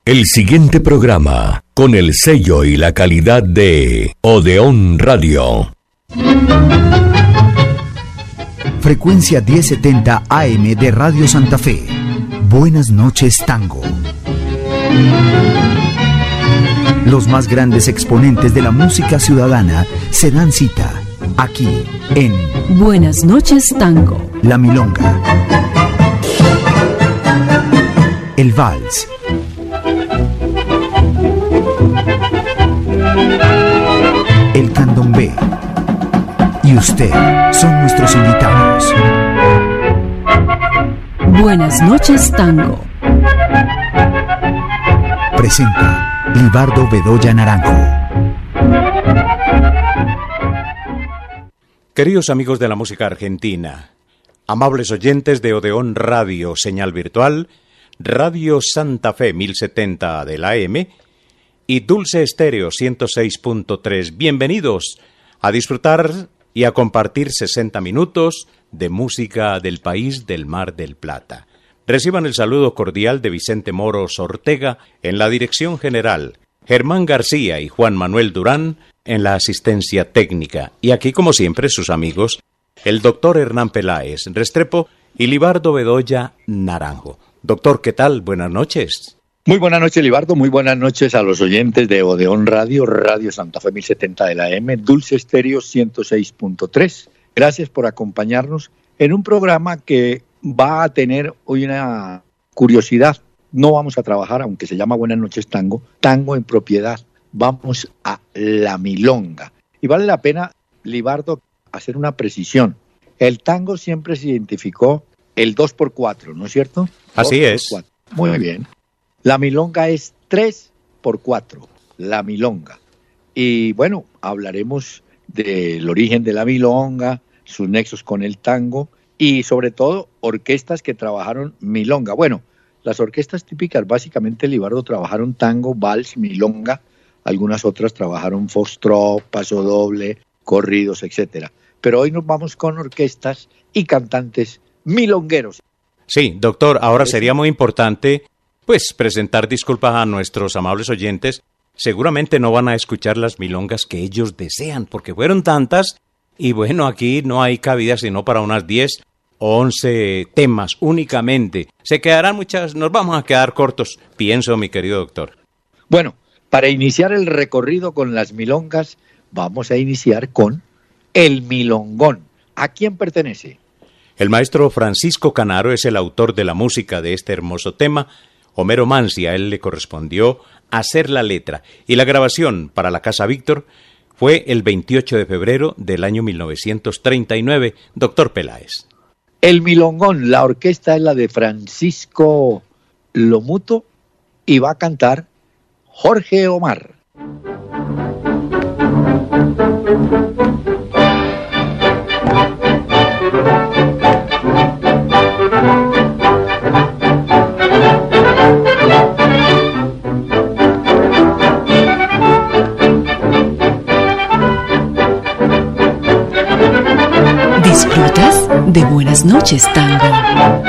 El siguiente programa, con el sello y la calidad de Odeón Radio. Frecuencia 1070 AM de Radio Santa Fe. Buenas noches, Tango. Los más grandes exponentes de la música ciudadana se dan cita aquí en Buenas noches, Tango. La Milonga, el Vals, el Candombe y usted son nuestros invitados. Buenas noches, Tango. Presenta Libardo Bedoya Naranjo. Queridos amigos de la música argentina, amables oyentes de Odeón Radio, señal virtual, Radio Santa Fe 1070 de la AM y Dulce Estéreo 106.3, bienvenidos a disfrutar y a compartir 60 minutos de música del país del Mar del Plata. Reciban el saludo cordial de Vicente Moros Ortega en la dirección general, Germán García y Juan Manuel Durán en la asistencia técnica, y aquí como siempre sus amigos, el doctor Hernán Peláez Restrepo y Libardo Bedoya Naranjo. Doctor, ¿qué tal? Buenas noches. Muy buenas noches, Libardo. Muy buenas noches a los oyentes de Odeón Radio, Radio Santa Fe 1070 de la AM, Dulce Estéreo 106.3. Gracias por acompañarnos en un programa que va a tener hoy una curiosidad. No vamos a trabajar, aunque se llama Buenas noches Tango, Tango en propiedad. Vamos a la milonga. Y vale la pena, Libardo, hacer una precisión. El tango siempre se identificó el 2x4, ¿no es cierto? Así es. 4. Muy bien. La milonga es 3x4, la milonga. Y bueno, hablaremos del origen de la milonga, sus nexos con el tango y sobre todo orquestas que trabajaron milonga. Bueno, las orquestas típicas básicamente, Libardo, trabajaron tango, vals, milonga. Algunas otras trabajaron foxtrot, pasodoble, corridos, etcétera. Pero hoy nos vamos con orquestas y cantantes milongueros. Sí, doctor, ahora sería muy importante pues presentar disculpas a nuestros amables oyentes. Seguramente no van a escuchar las milongas que ellos desean, porque fueron tantas, y bueno, aquí no hay cabida sino para unas 10 o 11 temas únicamente. Se quedarán muchas, nos vamos a quedar cortos, pienso, mi querido doctor. Bueno, para iniciar el recorrido con las milongas, vamos a iniciar con el milongón. ¿A quién pertenece? El maestro Francisco Canaro es el autor de la música de este hermoso tema. Homero Mansi, a él le correspondió hacer la letra, y la grabación para la Casa Víctor fue el 28 de febrero del año 1939. Doctor Peláez. El milongón, la orquesta es la de Francisco Lomuto y va a cantar Jorge Omar. ¿Disfrutas de Buenas noches, Tango?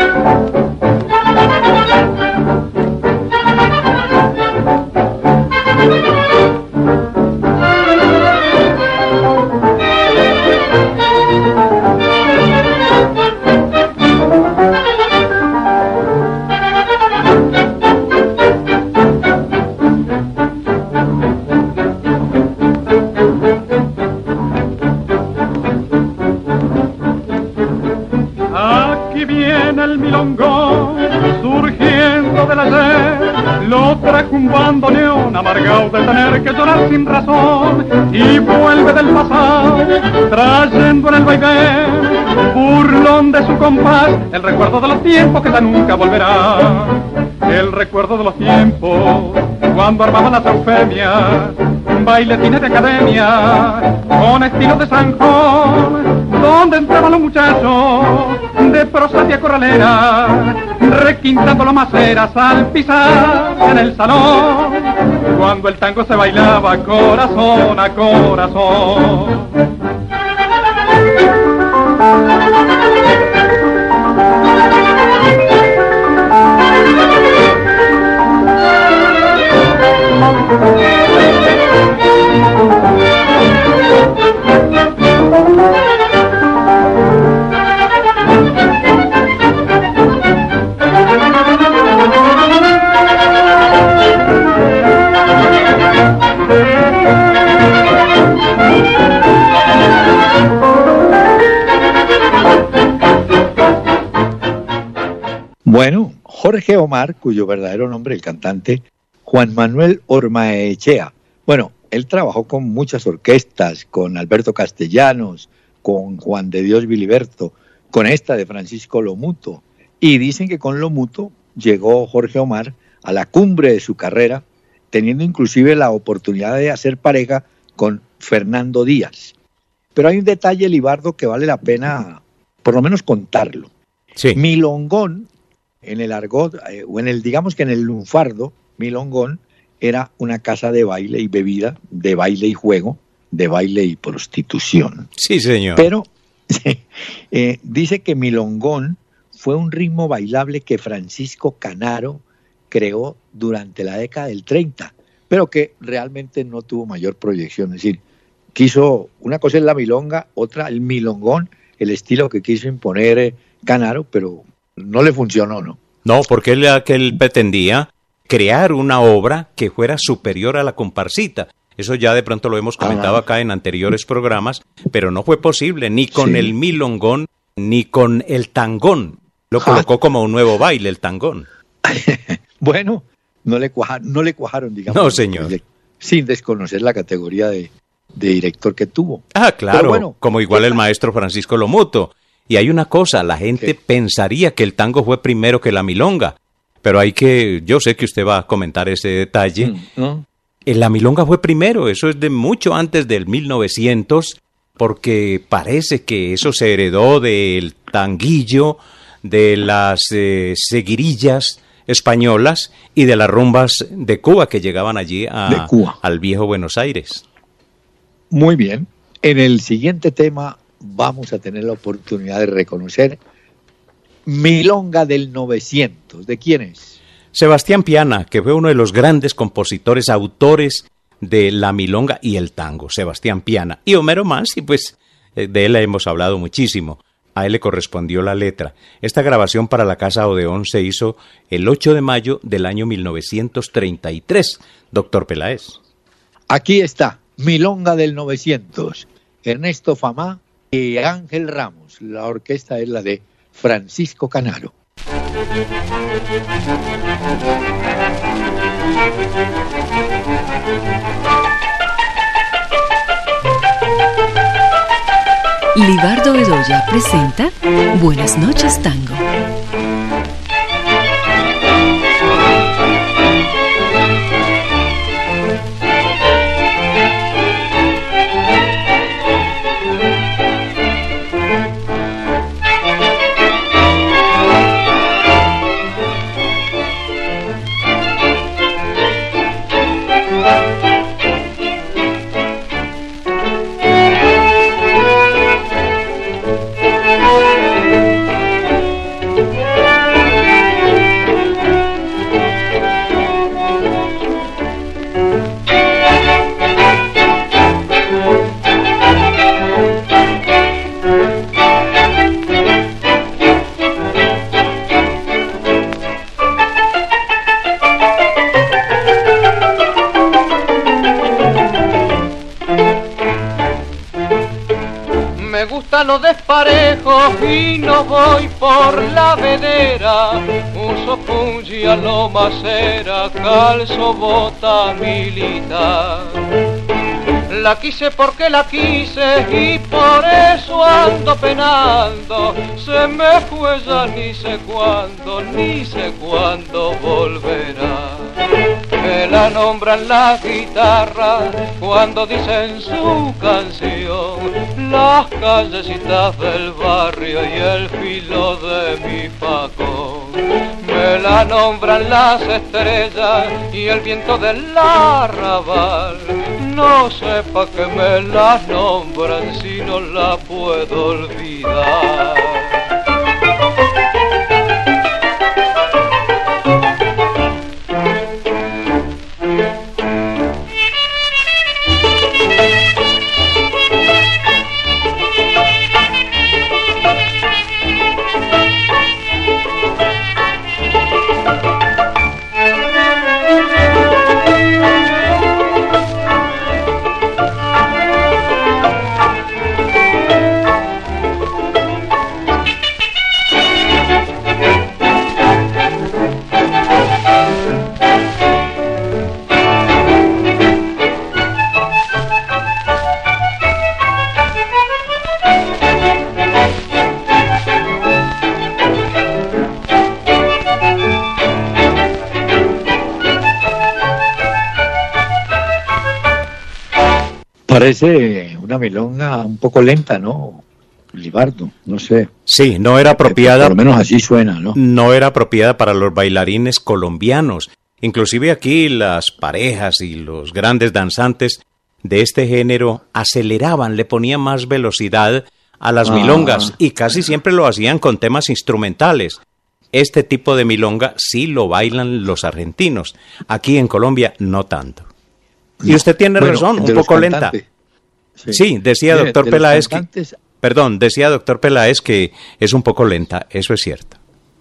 Amargado de tener que llorar sin razón, y vuelve del pasado trayendo en el vaivén burlón de su compás el recuerdo de los tiempos que ya nunca volverá. El recuerdo de los tiempos cuando armaban las eufemias, bailetines de academia con estilo de zanjón, donde entraban los muchachos de prosapia corralera, requintando las maceras al pisar en el salón, cuando el tango se bailaba corazón a corazón. Bueno, Jorge Omar, cuyo verdadero nombre, el cantante Juan Manuel Ormaechea. Bueno, él trabajó con muchas orquestas, con Alberto Castellanos, con Juan de Dios Biliberto, con esta de Francisco Lomuto. Y dicen que con Lomuto llegó Jorge Omar a la cumbre de su carrera, teniendo inclusive la oportunidad de hacer pareja con Fernando Díaz. Pero hay un detalle, Libardo, que vale la pena por lo menos contarlo. Sí. Milongón, en el argot, o en el, digamos que en el lunfardo, Milongón era una casa de baile y bebida, de baile y juego, de baile y prostitución. Sí, señor. Pero dice que Milongón fue un ritmo bailable que Francisco Canaro creó durante la década del 30, pero que realmente no tuvo mayor proyección. Es decir, quiso, una cosa es la milonga, otra el milongón, el estilo que quiso imponer Canaro, pero no le funcionó, ¿no? No, porque él pretendía crear una obra que fuera superior a la comparsita. Eso ya de pronto lo hemos comentado acá en anteriores programas, pero no fue posible ni con el milongón ni con el tangón. Lo colocó como un nuevo baile, el tangón. Bueno, no le cuajaron, digamos. No, señor. Sin desconocer la categoría de director que tuvo. Ah, claro, bueno, como igual el maestro Francisco Lomuto. Y hay una cosa, la gente pensaría que el tango fue primero que la milonga, pero yo sé que usted va a comentar ese detalle. ¿No? La milonga fue primero, eso es de mucho antes del 1900, porque parece que eso se heredó del tanguillo, de las seguirillas españolas y de las rumbas de Cuba que llegaban allí al viejo Buenos Aires. Muy bien. En el siguiente tema vamos a tener la oportunidad de reconocer Milonga del 900. ¿De quién es? Sebastián Piana, que fue uno de los grandes compositores, autores de la milonga y el tango, Sebastián Piana. Y Homero Mansi, pues de él hemos hablado muchísimo. A él le correspondió la letra. Esta grabación para la Casa Odeón se hizo el 8 de mayo del año 1933. Doctor Peláez. Aquí está, Milonga del 900. Ernesto Famá y Ángel Ramos. La orquesta es la de Francisco Canaro. Libardo Bedoya presenta Buenas noches, Tango. Los desparejos y no voy por la vedera, uso pungi a lo macera, calzo bota militar. La quise porque la quise y por eso ando penando, se me fue ya ni sé cuándo volverá. Me la nombran la guitarra cuando dicen su canción, las callecitas del barrio y el filo de mi facón. Me la nombran las estrellas y el viento del arrabal, no sé pa' qué me las nombran si no la puedo olvidar. Parece una milonga un poco lenta, ¿no, Libardo? No sé. Sí, no era apropiada. Por lo menos así suena, ¿no? No era apropiada para los bailarines colombianos. Inclusive aquí las parejas y los grandes danzantes de este género aceleraban, le ponían más velocidad a las milongas y casi siempre lo hacían con temas instrumentales. Este tipo de milonga sí lo bailan los argentinos. Aquí en Colombia no tanto. Y usted tiene razón, un poco lenta. Sí, decía doctor Peláez decía doctor Peláez que es un poco lenta, eso es cierto.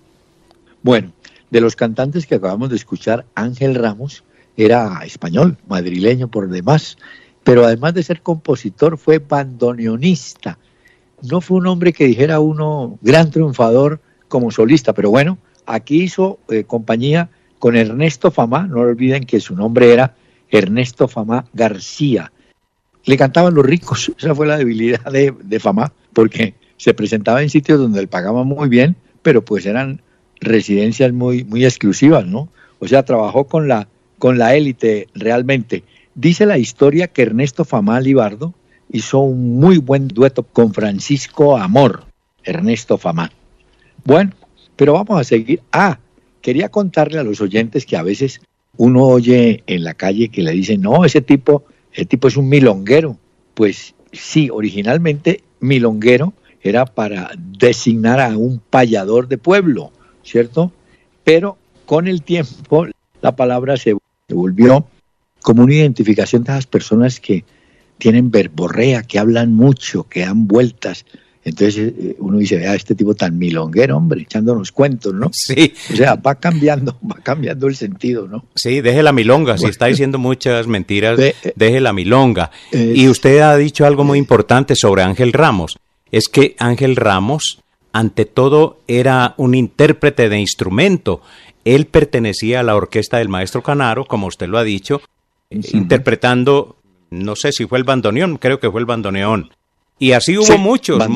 Bueno, de los cantantes que acabamos de escuchar, Ángel Ramos era español, madrileño por demás, pero además de ser compositor fue bandoneonista. No fue un hombre que dijera uno gran triunfador como solista, pero bueno, aquí hizo compañía con Ernesto Famá, no olviden que su nombre era Ernesto Famá García. Le cantaban los ricos, esa fue la debilidad de Famá, porque se presentaba en sitios donde le pagaban muy bien, pero pues eran residencias muy, muy exclusivas, ¿no? O sea, trabajó con la élite realmente. Dice la historia que Ernesto Famá Libardo hizo un muy buen dueto con Francisco Amor, Ernesto Famá. Bueno, pero vamos a seguir. Quería contarle a los oyentes que a veces uno oye en la calle que le dicen, no, ese tipo es un milonguero. Pues sí, originalmente milonguero era para designar a un payador de pueblo, ¿cierto? Pero con el tiempo la palabra se volvió como una identificación de esas personas que tienen verborrea, que hablan mucho, que dan vueltas. Entonces uno dice, este tipo tan milonguero, hombre, echándonos cuentos, ¿no? Sí. O sea, va cambiando el sentido, ¿no? Sí, deje la milonga, bueno. Si está diciendo muchas mentiras, deje la milonga. Y usted ha dicho algo muy importante sobre Ángel Ramos, es que Ángel Ramos, ante todo, era un intérprete de instrumento. Él pertenecía a la orquesta del maestro Canaro, como usted lo ha dicho, interpretando, no sé si fue el bandoneón, creo que fue el bandoneón. Y así hubo muchos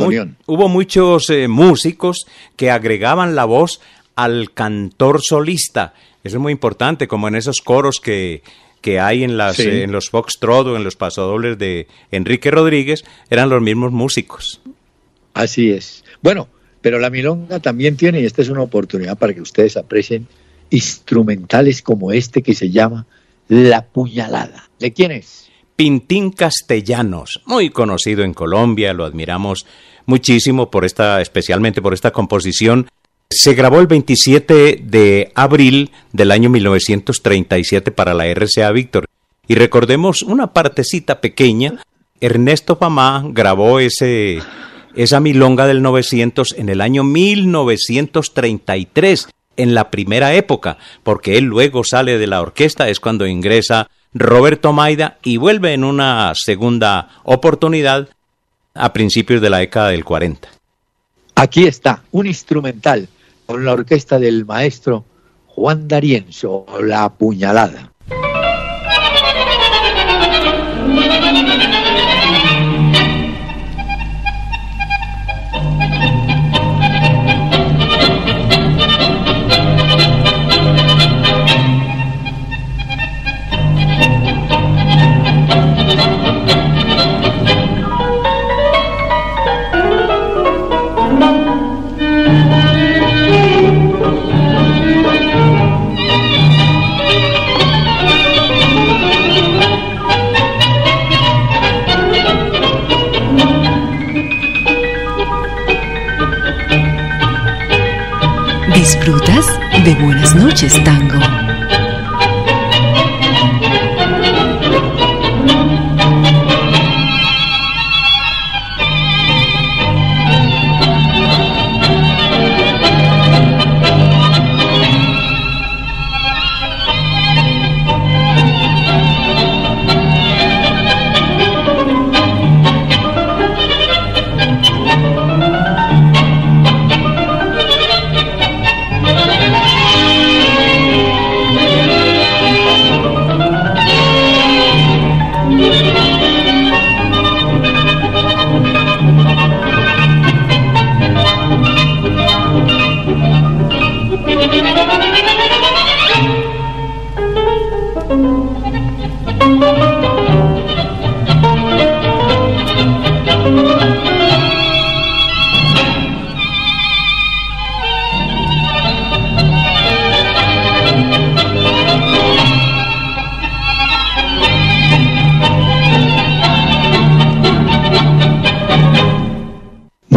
músicos que agregaban la voz al cantor solista. Eso es muy importante, como en esos coros que hay en los foxtrot o en los pasodobles de Enrique Rodríguez, eran los mismos músicos. Así es. Bueno, pero la milonga también tiene, y esta es una oportunidad para que ustedes aprecien instrumentales como este que se llama La Puñalada. ¿De quién es? Pintín Castellanos, muy conocido en Colombia, lo admiramos muchísimo especialmente por esta composición. Se grabó el 27 de abril del año 1937 para la RCA Víctor. Y recordemos una partecita pequeña, Ernesto Famá grabó esa milonga del 900 en el año 1933, en la primera época, porque él luego sale de la orquesta, es cuando ingresa Roberto Maida y vuelve en una segunda oportunidad a principios de la década del 40. Aquí está, un instrumental con la orquesta del maestro Juan D'Arienzo, La Puñalada. ¿Disfrutas de Buenas noches, Tango?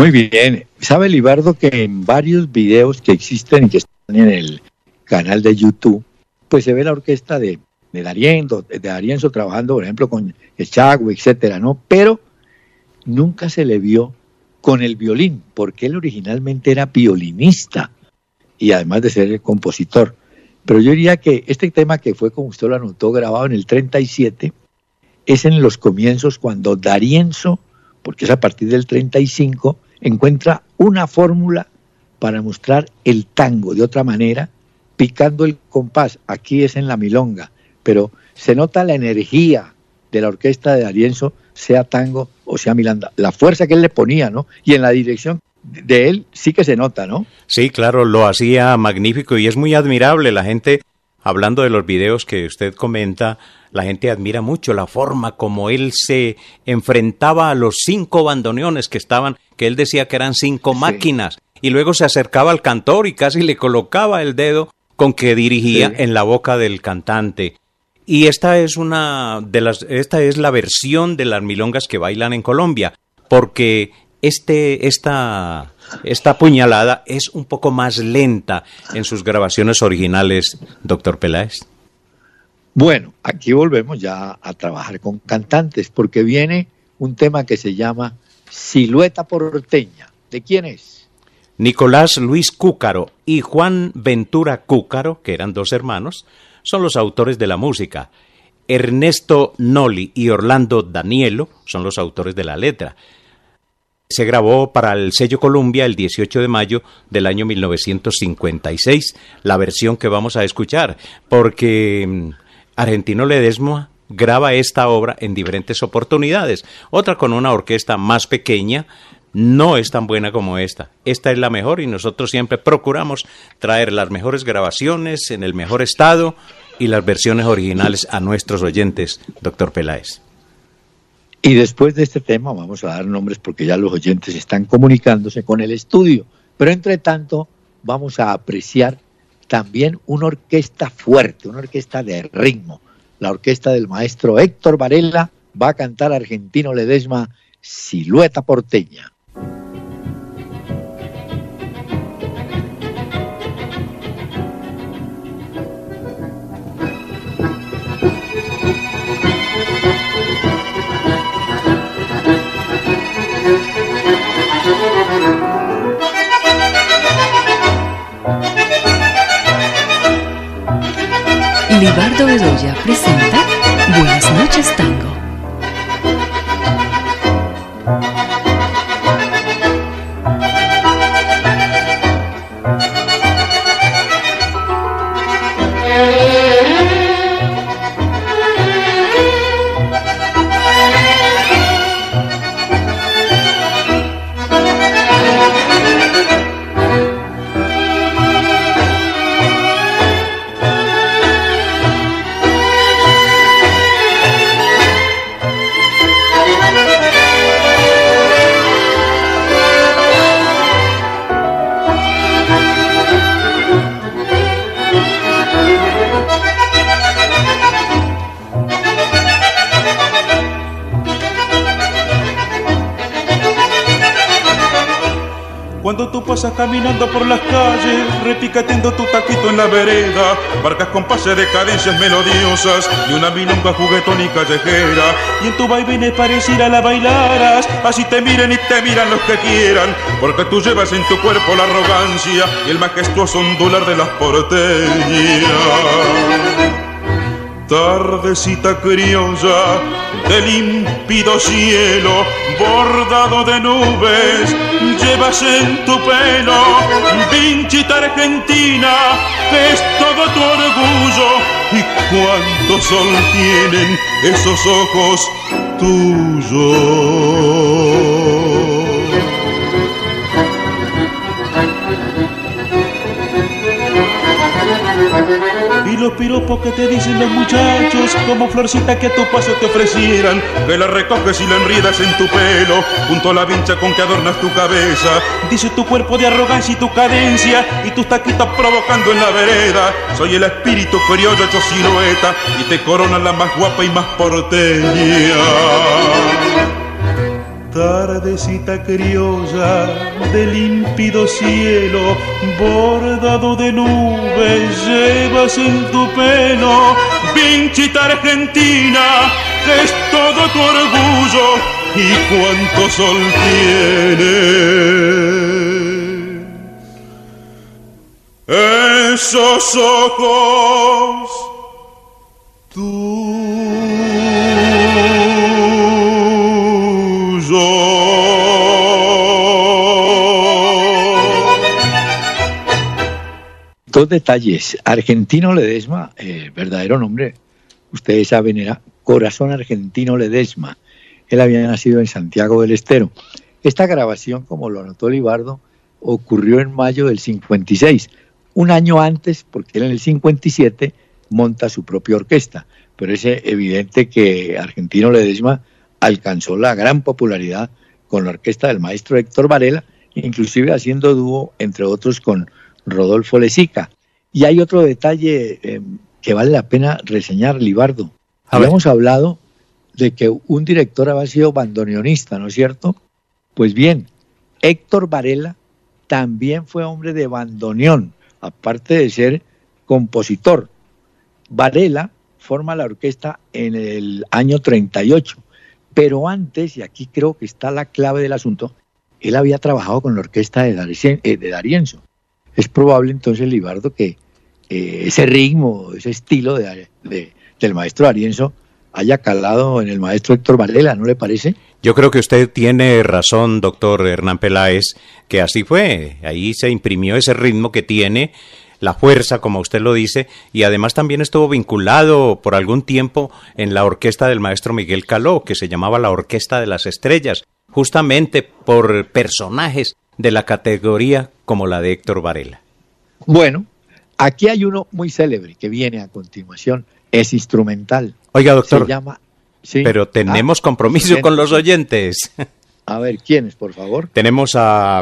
Muy bien. ¿Sabe, Libardo, que en varios videos que existen y que están en el canal de YouTube, pues se ve la orquesta de D'Arienzo trabajando, por ejemplo, con Echagüe, etcétera, ¿no? Pero nunca se le vio con el violín, porque él originalmente era violinista y además de ser el compositor. Pero yo diría que este tema, que fue, como usted lo anotó, grabado en el 37, es en los comienzos cuando D'Arienzo, porque es a partir del 35, encuentra una fórmula para mostrar el tango de otra manera, picando el compás. Aquí es en la milonga, pero se nota la energía de la orquesta de D'Arienzo, sea tango o sea milonga, la fuerza que él le ponía, ¿no? Y en la dirección de él sí que se nota, ¿no? Sí, claro, lo hacía magnífico y es muy admirable. La gente, hablando de los videos que usted comenta, la gente admira mucho la forma como él se enfrentaba a los 5 bandoneones que estaban, que él decía que eran 5 máquinas, y luego se acercaba al cantor y casi le colocaba el dedo con que dirigía en la boca del cantante. Y esta es la versión de las milongas que bailan en Colombia, porque esta puñalada es un poco más lenta en sus grabaciones originales, doctor Peláez. Bueno, aquí volvemos ya a trabajar con cantantes, porque viene un tema que se llama Silueta Porteña. ¿De quién es? Nicolás Luis Cúcaro y Juan Ventura Cúcaro, que eran 2 hermanos, son los autores de la música. Ernesto Noli y Orlando Danielo son los autores de la letra. Se grabó para el sello Columbia el 18 de mayo del año 1956, la versión que vamos a escuchar, porque Argentino Ledesma graba esta obra en diferentes oportunidades. Otra con una orquesta más pequeña, no es tan buena como esta. Esta es la mejor y nosotros siempre procuramos traer las mejores grabaciones en el mejor estado y las versiones originales a nuestros oyentes, doctor Peláez. Y después de este tema vamos a dar nombres porque ya los oyentes están comunicándose con el estudio. Pero entre tanto vamos a apreciar también una orquesta fuerte, una orquesta de ritmo. La orquesta del maestro Héctor Varela va a cantar Argentino Ledesma, Silueta Porteña. Libardo Bedoya presenta Buenas noches, Tango. Cuando tú pasas caminando por las calles, repicateando tu taquito en la vereda, marcas compases de cadencias melodiosas y una milonga juguetón y callejera, y en tu vaivén pareciera la bailaras, así te miren y te miran los que quieran, porque tú llevas en tu cuerpo la arrogancia y el majestuoso ondular de las porteñas. Tardecita criolla de límpido cielo, bordado de nubes, llevas en tu pelo vinchita argentina, que es todo tu orgullo. Y cuánto sol tienen esos ojos tuyos. Y los piropos que te dicen los muchachos, como florcita que a tu paso te ofrecieran, que la recoges y la enriedas en tu pelo, junto a la vincha con que adornas tu cabeza. Dice tu cuerpo de arrogancia y tu cadencia, y tus taquitos provocando en la vereda. Soy el espíritu criollo hecho silueta, y te corona la más guapa y más porteña. Tardecita criolla de límpido cielo, bordado de nubes, llevas en tu pelo, pinchita argentina, que es todo tu orgullo y cuánto sol tiene. Esos ojos Dos detalles. Argentino Ledesma, verdadero nombre, ustedes saben, era Corazón Argentino Ledesma. Él había nacido en Santiago del Estero. Esta grabación, como lo anotó Libardo, ocurrió en mayo del 56, un año antes, porque él en el 57 monta su propia orquesta. Pero es evidente que Argentino Ledesma alcanzó la gran popularidad con la orquesta del maestro Héctor Varela, inclusive haciendo dúo, entre otros, con Rodolfo Lezica. Y hay otro detalle que vale la pena reseñar, Libardo. Habíamos hablado de que un director había sido bandoneonista, ¿no es cierto? Pues bien, Héctor Varela también fue hombre de bandoneón, aparte de ser compositor. Varela forma la orquesta en el año 38, pero antes, y aquí creo que está la clave del asunto, él había trabajado con la orquesta de D'Arienzo. Es probable entonces, Libardo, que ese ritmo, ese estilo del maestro D'Arienzo haya calado en el maestro Héctor Varela, ¿no le parece? Yo creo que usted tiene razón, doctor Hernán Peláez, que así fue. Ahí se imprimió ese ritmo que tiene, la fuerza, como usted lo dice, y además también estuvo vinculado por algún tiempo en la orquesta del maestro Miguel Caló, que se llamaba la Orquesta de las Estrellas, justamente por personajes de la categoría como la de Héctor Varela. Bueno, aquí hay uno muy célebre que viene a continuación, es instrumental. Oiga, doctor, se llama, ¿sí? Pero tenemos compromiso con los oyentes. A ver, ¿quiénes, por favor? Tenemos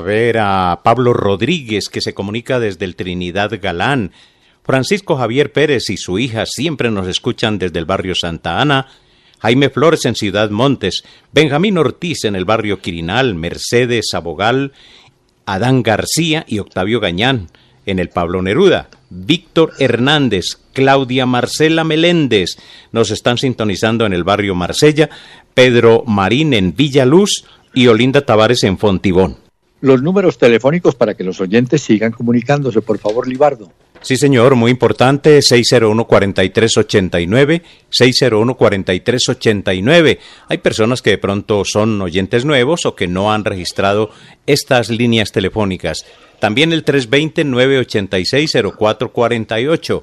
a Pablo Rodríguez, que se comunica desde el Trinidad Galán. Francisco Javier Pérez y su hija siempre nos escuchan desde el barrio Santa Ana. Jaime Flores en Ciudad Montes, Benjamín Ortiz en el barrio Quirinal, Mercedes Abogal, Adán García y Octavio Gañán en el Pablo Neruda, Víctor Hernández, Claudia Marcela Meléndez nos están sintonizando en el barrio Marsella, Pedro Marín en Villaluz y Olinda Tavares en Fontibón. Los números telefónicos para que los oyentes sigan comunicándose, por favor, Libardo. Sí, señor, muy importante, 601-4389, 601-4389. Hay personas que de pronto son oyentes nuevos o que no han registrado estas líneas telefónicas. También el 320-986-0448,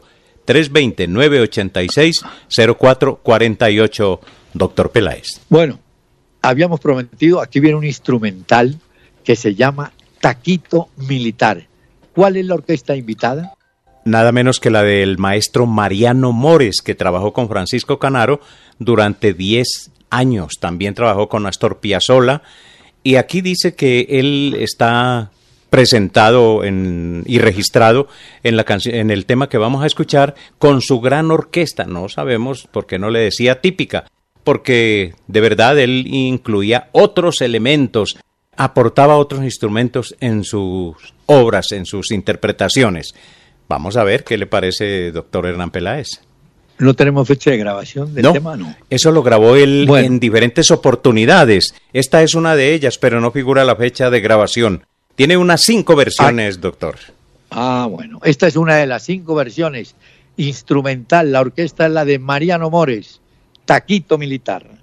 320-986-0448, doctor Peláez. Bueno, habíamos prometido, aquí viene un instrumental que se llama Taquito Militar. ¿Cuál es la orquesta invitada? Nada menos que la del maestro Mariano Mores, que trabajó con Francisco Canaro durante 10 años. También trabajó con Astor Piazzolla. Y aquí dice que él está presentado y registrado en el tema que vamos a escuchar con su gran orquesta. No sabemos por qué no le decía típica, porque de verdad él incluía otros elementos, aportaba otros instrumentos en sus obras, en sus interpretaciones. Vamos a ver qué le parece, doctor Hernán Peláez. ¿No tenemos fecha de grabación del tema? No, eso lo grabó él en diferentes oportunidades. Esta es una de ellas, pero no figura la fecha de grabación. Tiene unas 5 versiones, doctor. Bueno, esta es una de las 5 versiones. Instrumental, la orquesta es la de Mariano Mores, Taquito Militar.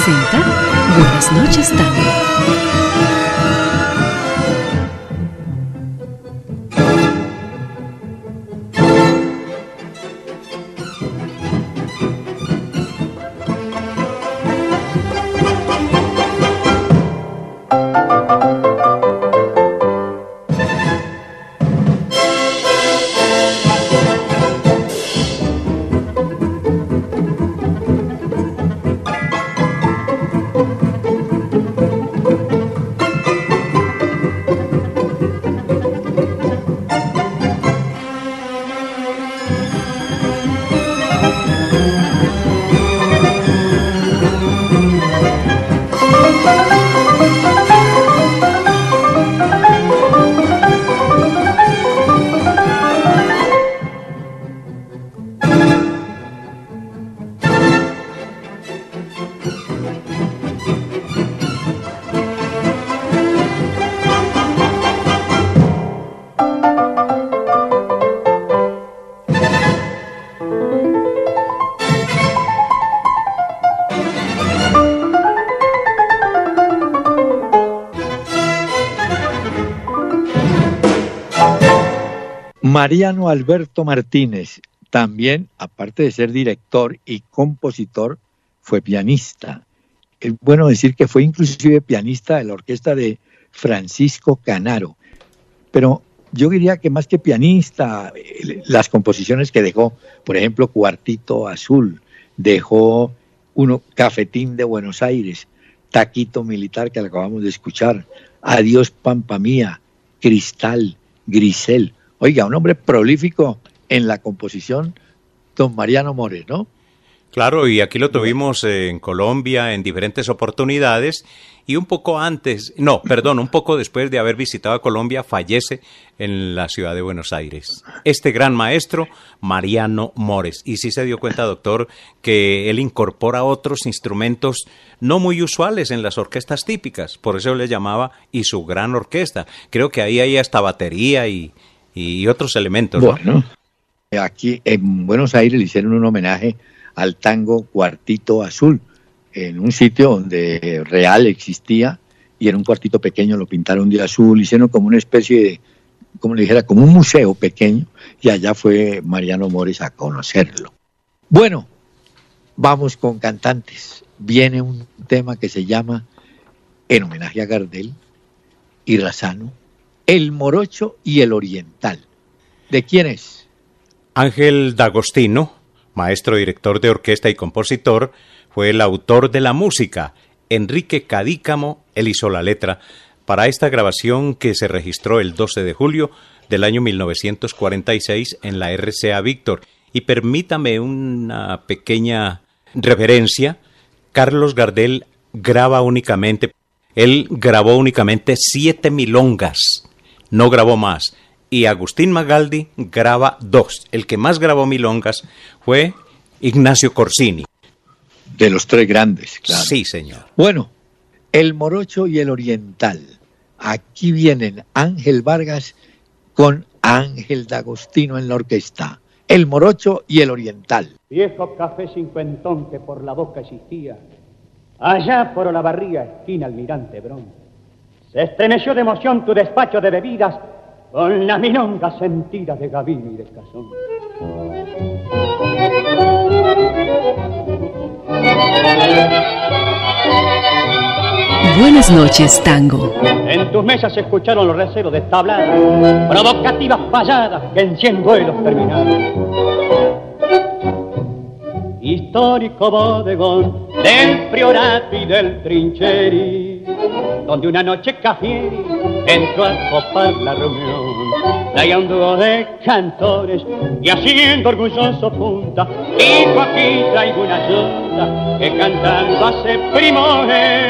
presenta Buenas noches, Tango. Mariano Alberto Martínez, también, aparte de ser director y compositor, fue pianista. Es bueno decir que fue inclusive pianista de la orquesta de Francisco Canaro. Pero yo diría que más que pianista, las composiciones que dejó, por ejemplo, Cuartito Azul, dejó Cafetín de Buenos Aires, Taquito Militar, que acabamos de escuchar, Adiós Pampa Mía, Cristal, Grisel. Oiga, un hombre prolífico en la composición, don Mariano Mores, ¿no? Claro, y aquí lo tuvimos en Colombia en diferentes oportunidades y un poco después de haber visitado a Colombia, fallece en la ciudad de Buenos Aires. Este gran maestro, Mariano Mores. Y sí se dio cuenta, doctor, que él incorpora otros instrumentos no muy usuales en las orquestas típicas. Por eso le llamaba y su gran orquesta. Creo que ahí hay hasta batería y otros elementos, ¿no? Bueno, aquí en Buenos Aires le hicieron un homenaje al tango Cuartito Azul, en un sitio donde real existía, y en un cuartito pequeño lo pintaron de azul, hicieron como una especie de, como le dijera, como un museo pequeño, y allá fue Mariano Mores a conocerlo. Bueno, vamos con cantantes. Viene un tema que se llama, en homenaje a Gardel y Razano, El Morocho y el Oriental. ¿De quién es? Ángel D'Agostino, maestro director de orquesta y compositor, fue el autor de la música. Enrique Cadícamo, él hizo la letra para esta grabación que se registró el 12 de julio del año 1946 en la RCA Víctor. Y permítame una pequeña referencia. Carlos Gardel grabó únicamente 7 milongas. No grabó más. Y Agustín Magaldi graba 2. El que más grabó milongas fue Ignacio Corsini. De los 3 grandes, claro. Sí, señor. Bueno, El Morocho y el Oriental. Aquí vienen Ángel Vargas con Ángel D'Agostino en la orquesta. El Morocho y el Oriental. Viejo café cincuentón que por la boca existía, allá por Olavarría, esquina Almirante Brón. Se estremeció de emoción tu despacho de bebidas con la milonga sentida de Gavino y de Cazón. Buenas noches, Tango. En tus mesas se escucharon los receros de tabladas, provocativas payadas que en 100 duelos terminaron. Histórico bodegón del Priorato y del Trincheri, donde una noche Cafieri entró a copar la reunión. Traía un dúo de cantores y haciendo orgulloso punta, dijo: aquí traigo una yunta que cantando hace primores.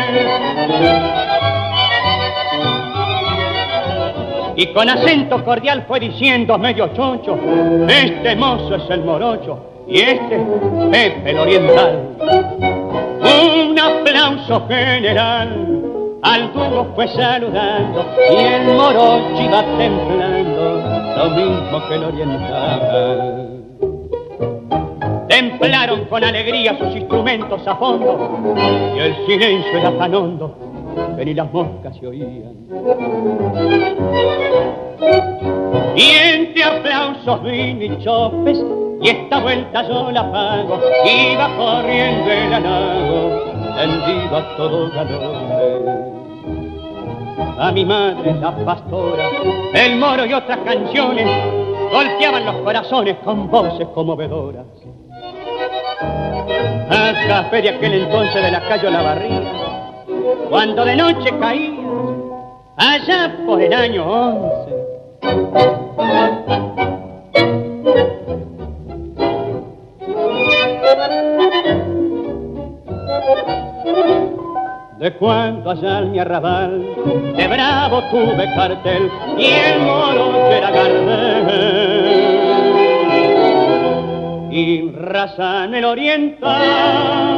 Y con acento cordial fue diciendo medio choncho: este mozo es el Morocho y este Pepe el Oriental. Un aplauso general al dúo fue saludando y el Morocho iba templando lo mismo que el Oriental. templaron con alegría sus instrumentos a fondo, y el silencio era tan hondo que ni las moscas se oían. Y entre aplausos, vino y chopes, y esta vuelta yo la pago, iba corriendo el halago, tendido a todo galón. A mi madre, la pastora, el moro y otras canciones golpeaban los corazones con voces conmovedoras. A café de aquel entonces de la calle Olavarría, cuando de noche caía, allá por el año 11. De cuando allá en mi arrabal de bravo tuve cartel y el moro era Gardel y raza en el oriental.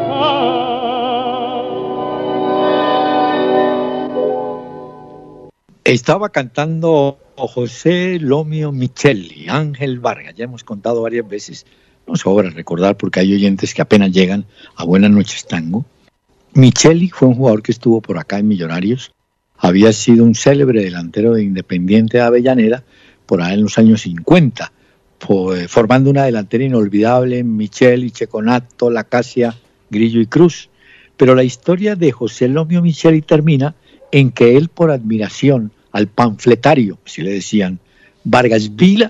Estaba cantando José Lomio Micheli, Ángel Vargas. Ya hemos contado varias veces, no sobra recordar porque hay oyentes que apenas llegan a Buenas Noches Tango. Micheli fue un jugador que estuvo por acá en Millonarios. Había sido un célebre delantero de Independiente de Avellaneda por ahí en los años 50, formando una delantera inolvidable en Micheli, Checonato, Lacasia, Grillo y Cruz. Pero la historia de José Lomio Micheli termina en que él, por admiración al panfletario, si le decían Vargas Vila,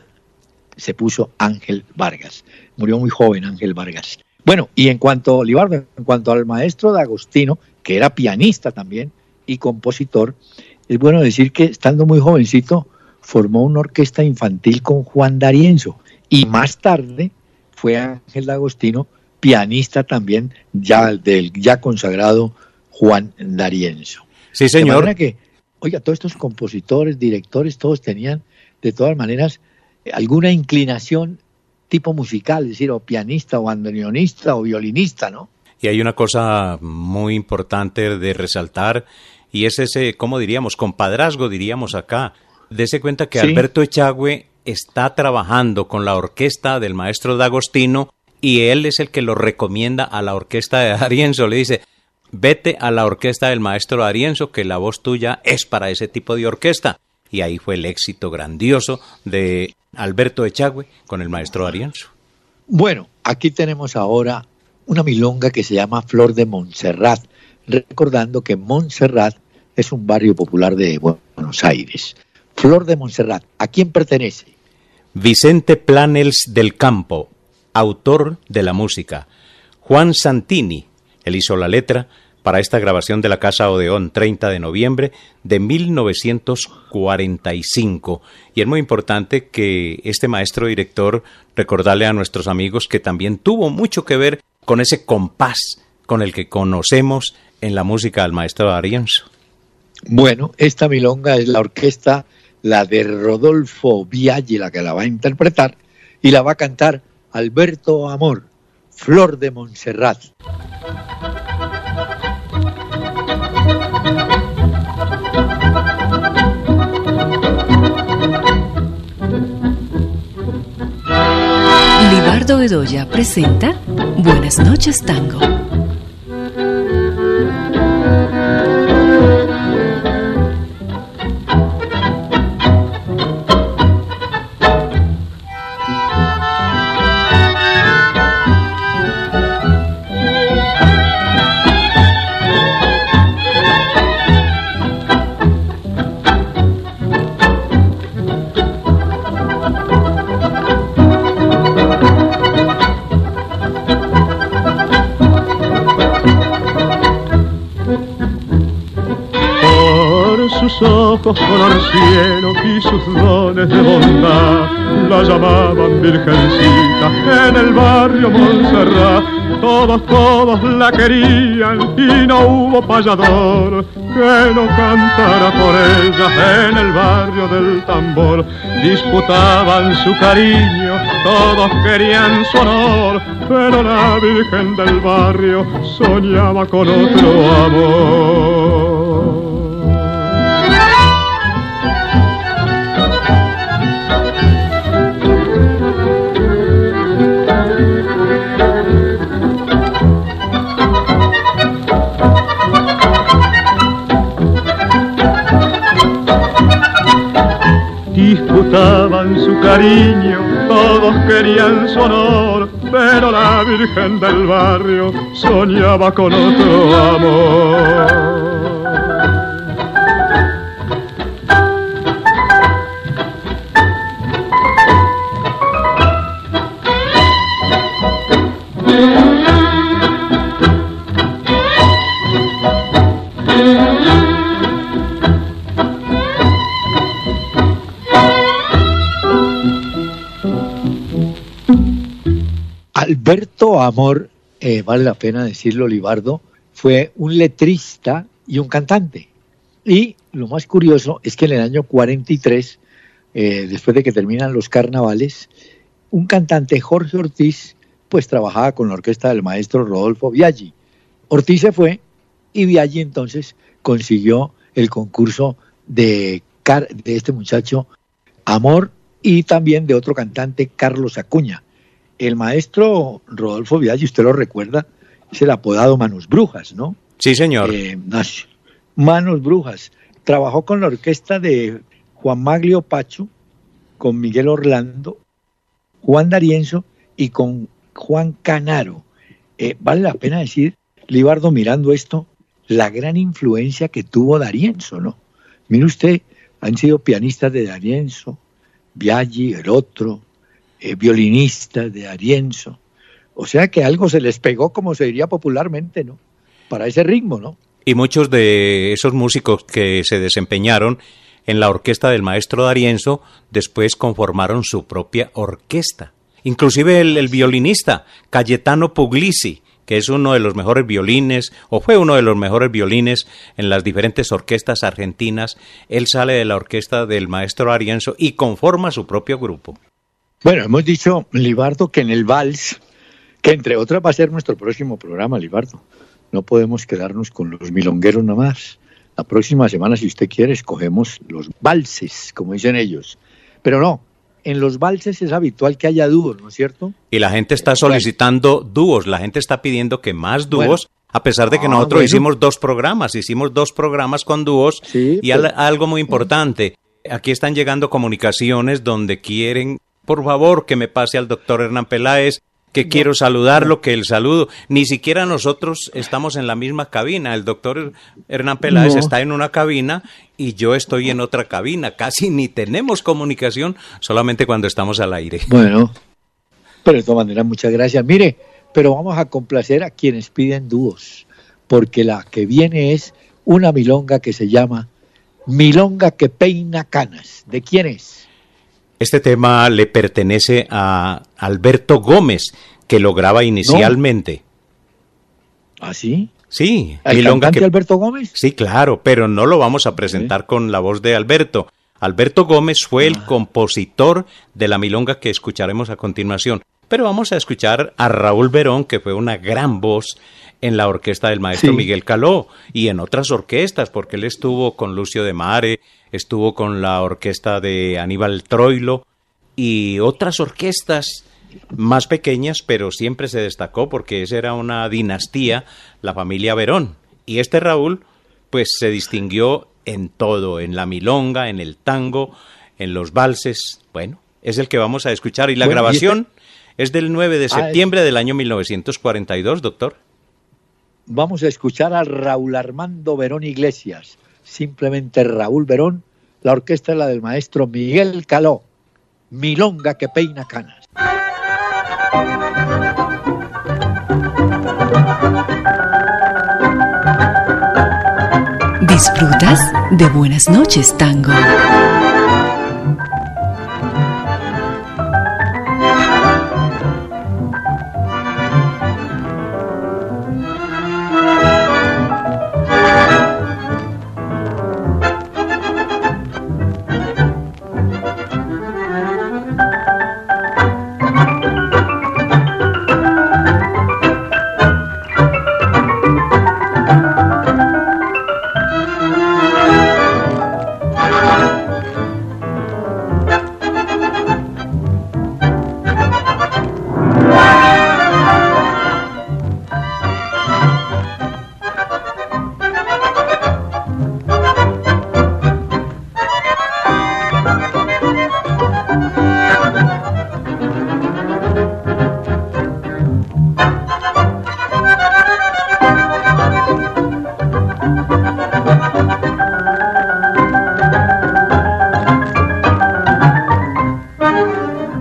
se puso Ángel Vargas. Murió muy joven Ángel Vargas. Bueno, y en cuanto, Libardo, en cuanto al maestro D'Agostino, que era pianista también y compositor, es bueno decir que estando muy jovencito formó una orquesta infantil con Juan D'Arienzo y más tarde fue Ángel D'Agostino, pianista también ya del ya consagrado Juan D'Arienzo. Sí, señor. De manera que, oiga, todos estos compositores, directores, todos tenían de todas maneras alguna inclinación tipo musical, es decir, o pianista, o bandoneonista, o violinista, ¿no? Y hay una cosa muy importante de resaltar, y es ese, ¿cómo diríamos? Compadrazgo, diríamos acá. Dese cuenta que sí. Alberto Echagüe está trabajando con la orquesta del maestro D'Agostino, y él es el que lo recomienda a la orquesta de D'Arienzo. Le dice, vete a la orquesta del maestro D'Arienzo, que la voz tuya es para ese tipo de orquesta. Y ahí fue el éxito grandioso de Alberto Echagüe con el maestro D'Arienzo. Bueno, aquí tenemos ahora una milonga que se llama Flor de Montserrat, recordando que Montserrat es un barrio popular de Buenos Aires. Flor de Montserrat, ¿a quién pertenece? Vicente Planels del Campo, autor de la música. Juan Santini, él hizo la letra para esta grabación de la Casa Odeón, 30 de noviembre de 1945. Y es muy importante que este maestro director recordarle a nuestros amigos que también tuvo mucho que ver con ese compás con el que conocemos en la música al maestro D'Arienzo. Bueno, esta milonga es la orquesta, la de Rodolfo Biaggi, la que la va a interpretar, y la va a cantar Alberto Amor, Flor de Montserrat. Libardo Bedoya presenta Buenas Noches Tango. Ojos color cielo y sus dones de bondad la llamaban Virgencita en el barrio Montserrat. Todos la querían y no hubo payador que no cantara por ella en el barrio del Tambor. Disputaban su cariño, todos querían su honor, pero la Virgen del barrio soñaba con otro amor. disfrutaban su cariño, todos querían su honor, pero la Virgen del barrio soñaba con otro amor. Alberto Amor, vale la pena decirlo, Libardo, fue un letrista y un cantante. Y lo más curioso es que en el año 43, después de que terminan los carnavales, un cantante, Jorge Ortiz, pues trabajaba con la orquesta del maestro Rodolfo Biaggi. Ortiz se fue y Biaggi entonces consiguió el concurso de este muchacho Amor y también de otro cantante, Carlos Acuña. El maestro Rodolfo Biaggi, usted lo recuerda, es el apodado Manos Brujas, ¿no? Sí, señor. Manos Brujas. Trabajó con la orquesta de Juan Maglio Pacho, con Miguel Orlando, Juan D'Arienzo y con Juan Canaro. Vale la pena decir, Libardo, mirando esto, la gran influencia que tuvo D'Arienzo, ¿no? Mire usted, han sido pianistas de D'Arienzo, Biaggi, el otro, violinistas de D'Arienzo. O sea que algo se les pegó, como se diría popularmente, ¿no? Para ese ritmo, ¿no? Y muchos de esos músicos que se desempeñaron en la orquesta del maestro D'Arienzo después conformaron su propia orquesta. Inclusive el violinista Cayetano Puglisi, que es uno de los mejores violines, o fue uno de los mejores violines en las diferentes orquestas argentinas, él sale de la orquesta del maestro D'Arienzo y conforma su propio grupo. Bueno, hemos dicho, Libardo, que en el vals, que entre otras va a ser nuestro próximo programa, Libardo, no podemos quedarnos con los milongueros nada más. La próxima semana, si usted quiere, escogemos los valses, como dicen ellos. Pero no, en los valses es habitual que haya dúos, ¿no es cierto? Y la gente está solicitando dúos, la gente está pidiendo que más dúos, a pesar de que nosotros hicimos dos programas con dúos, sí, y algo muy importante, aquí están llegando comunicaciones donde quieren, por favor, que me pase al doctor Hernán Peláez, que quiero saludarlo, que el saludo. Ni siquiera nosotros estamos en la misma cabina. El doctor Hernán Peláez está en una cabina y yo estoy en otra cabina. Casi ni tenemos comunicación, solamente cuando estamos al aire. Bueno, pero de todas maneras, muchas gracias. Mire, pero vamos a complacer a quienes piden dúos, porque la que viene es una milonga que se llama Milonga que peina canas. ¿De quién es? Este tema le pertenece a Alberto Gómez, que lo graba inicialmente. ¿Ah, sí? Sí. ¿El cantante Alberto Gómez? Sí, claro, pero no lo vamos a presentar con la voz de Alberto. Alberto Gómez fue el compositor de la milonga que escucharemos a continuación. Pero vamos a escuchar a Raúl Verón, que fue una gran voz en la orquesta del maestro Miguel Caló y en otras orquestas, porque él estuvo con Lucio de Mare, estuvo con la orquesta de Aníbal Troilo y otras orquestas más pequeñas, pero siempre se destacó porque esa era una dinastía, la familia Verón. Y este Raúl, pues se distinguió en todo, en la milonga, en el tango, en los valses. Bueno, es el que vamos a escuchar y la grabación es del 9 de septiembre del año 1942, doctor. Vamos a escuchar a Raúl Armando Verón Iglesias, simplemente Raúl Verón, la orquesta es la del maestro Miguel Caló, Milonga que peina canas. ¿Disfrutas de Buenas noches, Tango?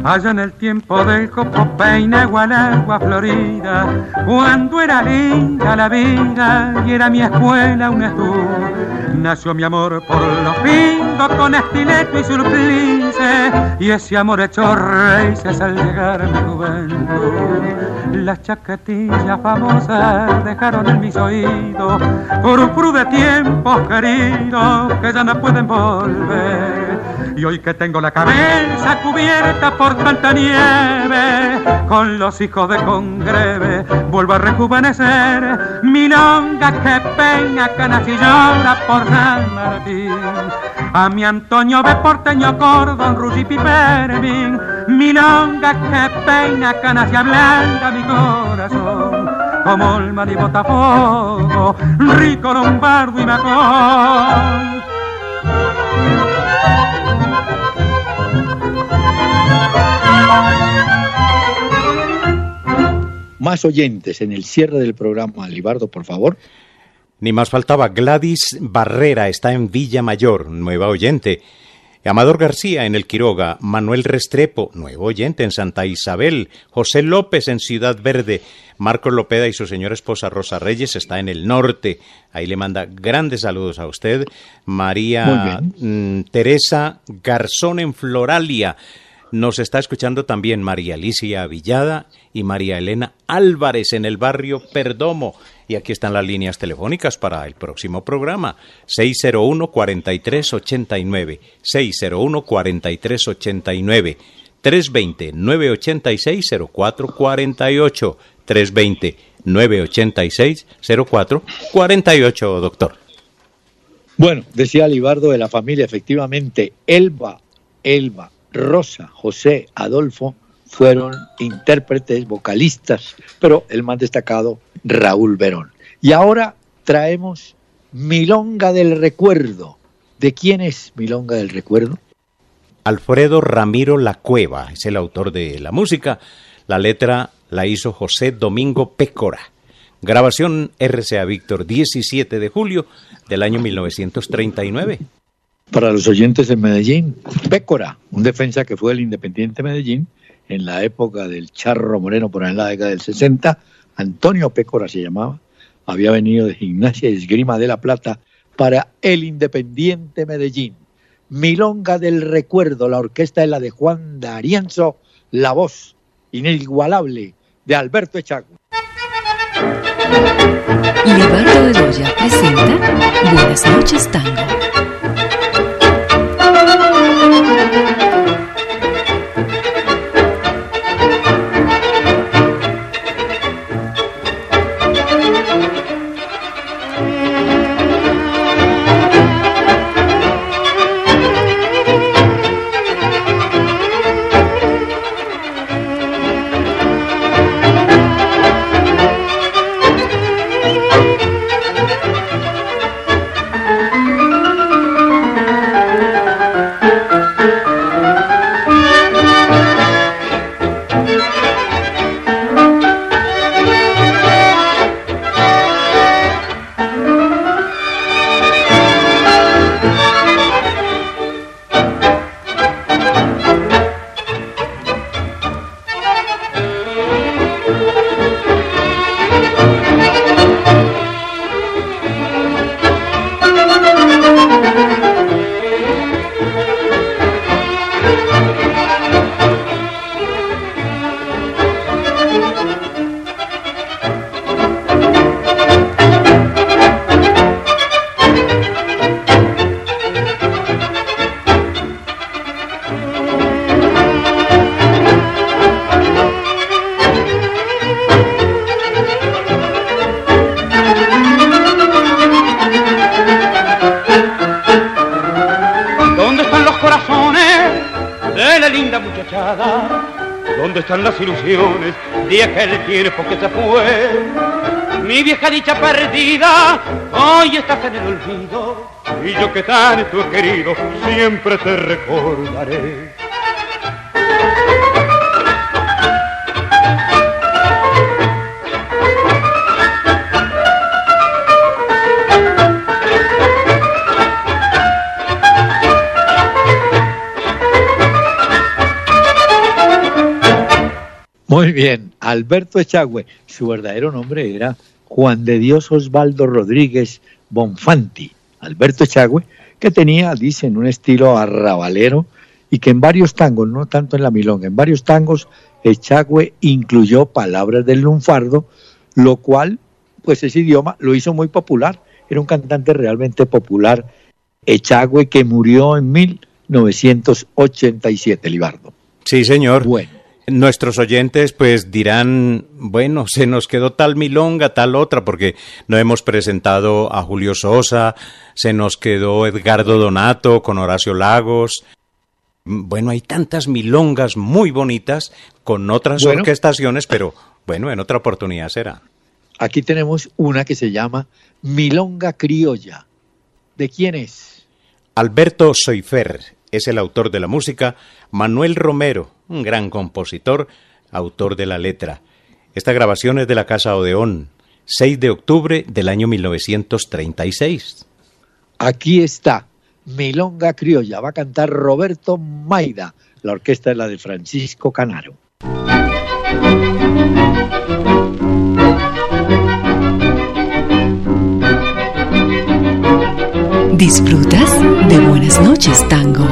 allá en el tiempo del Copopeina, Gualagua, Florida, cuando era linda la vida y era mi escuela un estudio. Nació mi amor por los pingos con estileto y surplice, y ese amor echó raíces al llegar mi juventud. Las chaquetillas famosas dejaron en mis oídos frufru de tiempos queridos que ya no pueden volver. Y hoy que tengo la cabeza cubierta por tanta nieve, con los hijos de Congreve vuelvo a rejuvenecer. Milonga que peña, canas y llora por San Martín. A mi Antonio ve porteño cordón, Rugi Pipermin. Milonga que peña, canas y ablanda mi corazón. Como el mar y Botafogo, Rico, Lombardo y Macón. Más oyentes en el cierre del programa, Libardo, por favor. Ni más faltaba. Gladys Barrera está en Villa Mayor, nueva oyente. Amador García en El Quiroga. Manuel Restrepo, nuevo oyente en Santa Isabel. José López en Ciudad Verde. Marcos Lopeda y su señora esposa Rosa Reyes está en el norte. Ahí le manda grandes saludos a usted. María Teresa Garzón en Floralia. Nos está escuchando también María Alicia Villada y María Elena Álvarez en el barrio Perdomo. Y aquí están las líneas telefónicas para el próximo programa. 601-4389, 601-4389, 320-986-0448, 320-986-0448, doctor. Bueno, decía Libardo de la familia, efectivamente, Elba, Rosa, José, Adolfo fueron intérpretes, vocalistas, pero el más destacado, Raúl Verón. Y ahora traemos Milonga del Recuerdo. ¿De quién es Milonga del Recuerdo? Alfredo Ramiro La Cueva es el autor de la música. La letra la hizo José Domingo Pécora. Grabación RCA Víctor, 17 de julio del año 1939. Para los oyentes de Medellín, Pécora, un defensa que fue del Independiente Medellín en la época del Charro Moreno, por ahí en la década del 60, Antonio Pécora se llamaba, había venido de Gimnasia y Esgrima de La Plata para el Independiente Medellín. Milonga del Recuerdo, la orquesta es la de Juan D'Arienzo, la voz inigualable de Alberto Echago. Libardo Bedoya presenta Buenas noches, Tango. ¿Dónde están las ilusiones de aquel tiempo que se fue? Mi vieja dicha perdida, hoy estás en el olvido, y yo que tanto he querido, siempre te recordaré. Muy bien, Alberto Echagüe, su verdadero nombre era Juan de Dios Osvaldo Rodríguez Bonfanti. Alberto Echagüe, que tenía, dicen, un estilo arrabalero y que en varios tangos, no tanto en la milonga, en varios tangos, Echagüe incluyó palabras del lunfardo, lo cual, pues ese idioma lo hizo muy popular. Era un cantante realmente popular, Echagüe, que murió en 1987, Libardo. Sí, señor. Bueno. Nuestros oyentes pues dirán, bueno, se nos quedó tal milonga, tal otra, porque no hemos presentado a Julio Sosa, se nos quedó Edgardo Donato con Horacio Lagos. Bueno, hay tantas milongas muy bonitas con otras orquestaciones, pero bueno, en otra oportunidad será. Aquí tenemos una que se llama Milonga Criolla. ¿De quién es? Alberto Soifer es el autor de la música, Manuel Romero, un gran compositor, autor de la letra. Esta grabación es de la Casa Odeón, 6 de octubre del año 1936. Aquí está, Milonga Criolla, va a cantar Roberto Maida, la orquesta es la de Francisco Canaro. ¿Disfrutas de Buenas noches, Tango?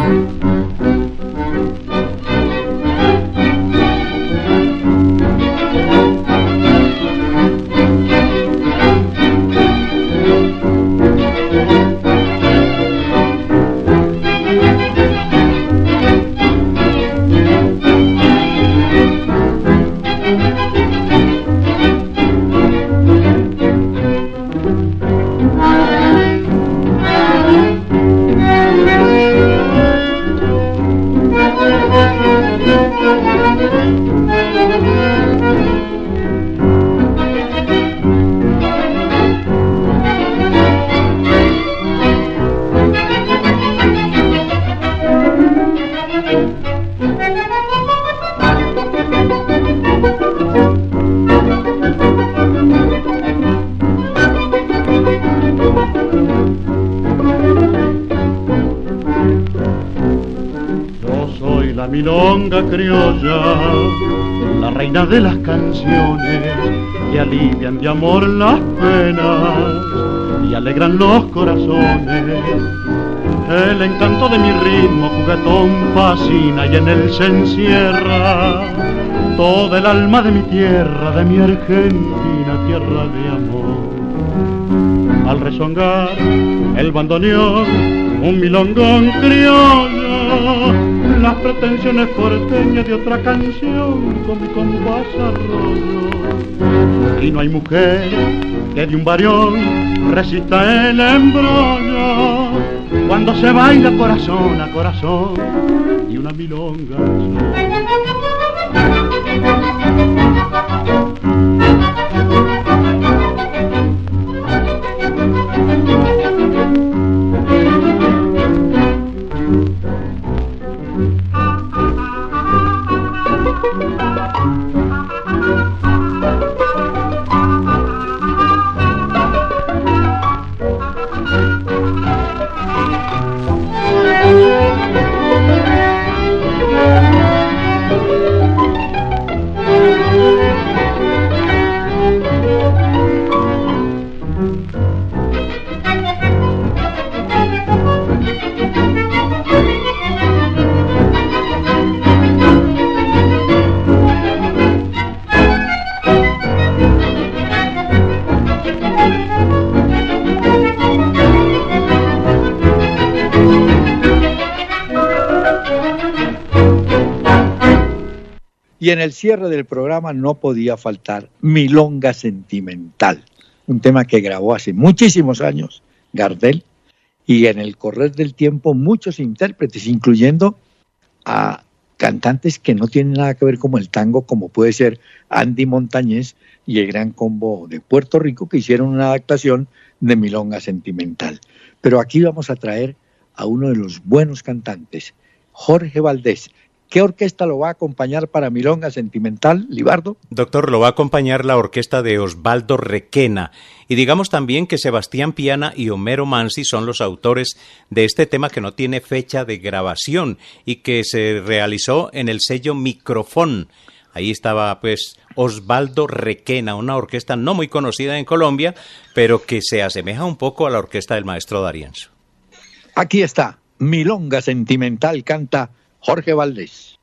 Milonga criolla, la reina de las canciones que alivian de amor las penas y alegran los corazones. El encanto de mi ritmo juguetón fascina y en él se encierra toda el alma de mi tierra, de mi Argentina, tierra de amor. Al rezongar el bandoneón, un milongón criollo, las pretensiones porteñas de otra canción con mi compás arroyo. Y no hay mujer que de un varión resista el embrollo cuando se baila corazón a corazón y una milonga Y en el cierre del programa no podía faltar Milonga Sentimental, un tema que grabó hace muchísimos años Gardel, y en el correr del tiempo muchos intérpretes, incluyendo a cantantes que no tienen nada que ver con el tango, como puede ser Andy Montañez y el Gran Combo de Puerto Rico, que hicieron una adaptación de Milonga Sentimental. Pero aquí vamos a traer a uno de los buenos cantantes, Jorge Valdés. ¿Qué orquesta lo va a acompañar para Milonga Sentimental, Libardo? Doctor, lo va a acompañar la orquesta de Osvaldo Requena. Y digamos también que Sebastián Piana y Homero Mansi son los autores de este tema que no tiene fecha de grabación y que se realizó en el sello Microfón. Ahí estaba pues Osvaldo Requena, una orquesta no muy conocida en Colombia, pero que se asemeja un poco a la orquesta del maestro D'Arienzo. Aquí está, Milonga Sentimental, canta Jorge Valdés.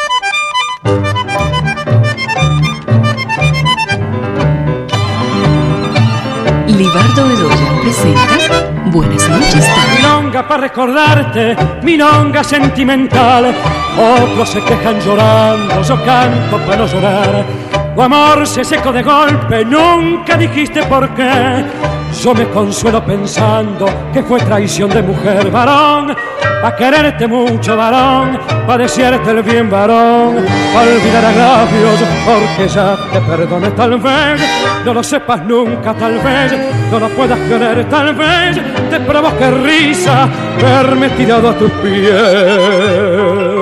Libardo Bedoya presenta Buenas noches, tango. Milonga para recordarte, milonga sentimental. Otros se quejan llorando, yo canto para no llorar. Tu amor se secó de golpe, nunca dijiste por qué. Yo me consuelo pensando que fue traición de mujer, varón. Pa' quererte mucho, varón, pa' desearte el bien, varón, pa' olvidar agravios, porque ya te perdoné, tal vez no lo sepas nunca, tal vez no lo puedas querer, tal vez te provoque risa verme tirado a tus pies.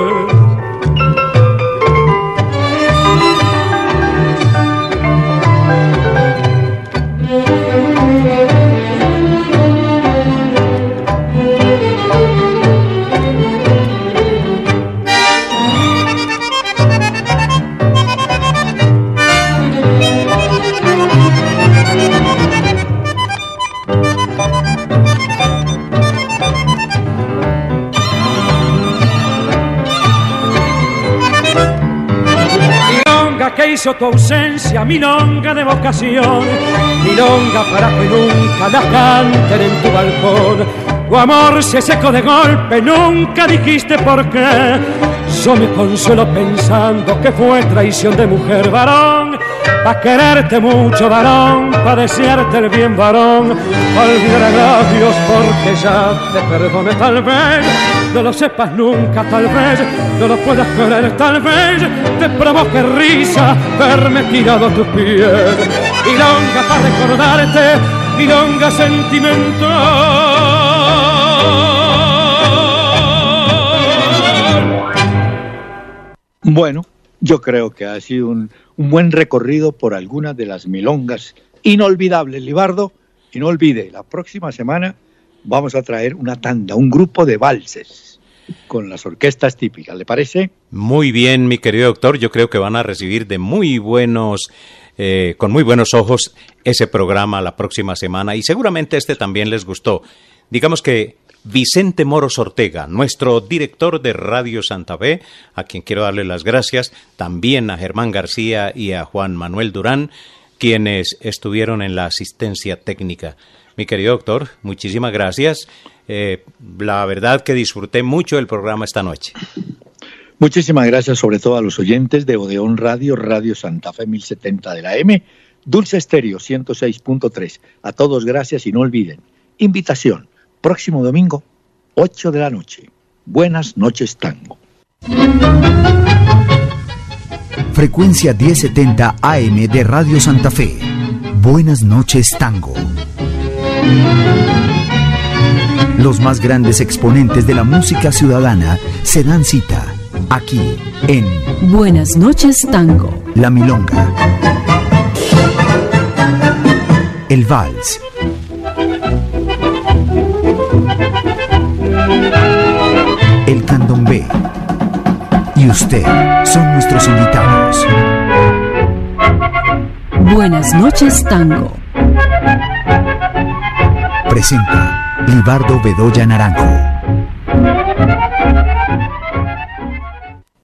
Que hizo tu ausencia, milonga de vocación, milonga para que nunca la canten en tu balcón. Tu amor se secó de golpe, nunca dijiste por qué. Yo me consuelo pensando que fue traición de mujer, varón, pa' quererte mucho, varón, pa' desearte el bien, varón, pa' olvidar agravios, porque ya te perdoné, tal vez no lo sepas nunca, tal vez no lo puedas querer, tal vez te provoque risa verme tirado a tus pies. Milonga para recordarte, milonga sentimental. Bueno, yo creo que ha sido un buen recorrido por algunas de las milongas inolvidables, Libardo. Y no olvide, la próxima semana vamos a traer una tanda, un grupo de valses con las orquestas típicas, ¿le parece? Muy bien, mi querido doctor, yo creo que van a recibir de muy buenos, con muy buenos ojos ese programa la próxima semana y seguramente este también les gustó. Digamos que Vicente Moros Ortega, nuestro director de Radio Santa Fe, a quien quiero darle las gracias, también a Germán García y a Juan Manuel Durán, quienes estuvieron en la asistencia técnica. Mi querido doctor, muchísimas gracias. La verdad que disfruté mucho el programa esta noche. Muchísimas gracias sobre todo a los oyentes de Odeón Radio, Radio Santa Fe 1070 de la M, Dulce Estéreo 106.3. A todos gracias y no olviden, invitación, próximo domingo, 8 de la noche. Buenas noches, tango. Frecuencia 1070 AM de Radio Santa Fe. Buenas noches, tango. Los más grandes exponentes de la música ciudadana se dan cita aquí en Buenas noches, tango. La Milonga, el vals, el candombe y usted son nuestros invitados. Buenas noches, tango. Presenta Libardo Bedoya Naranjo.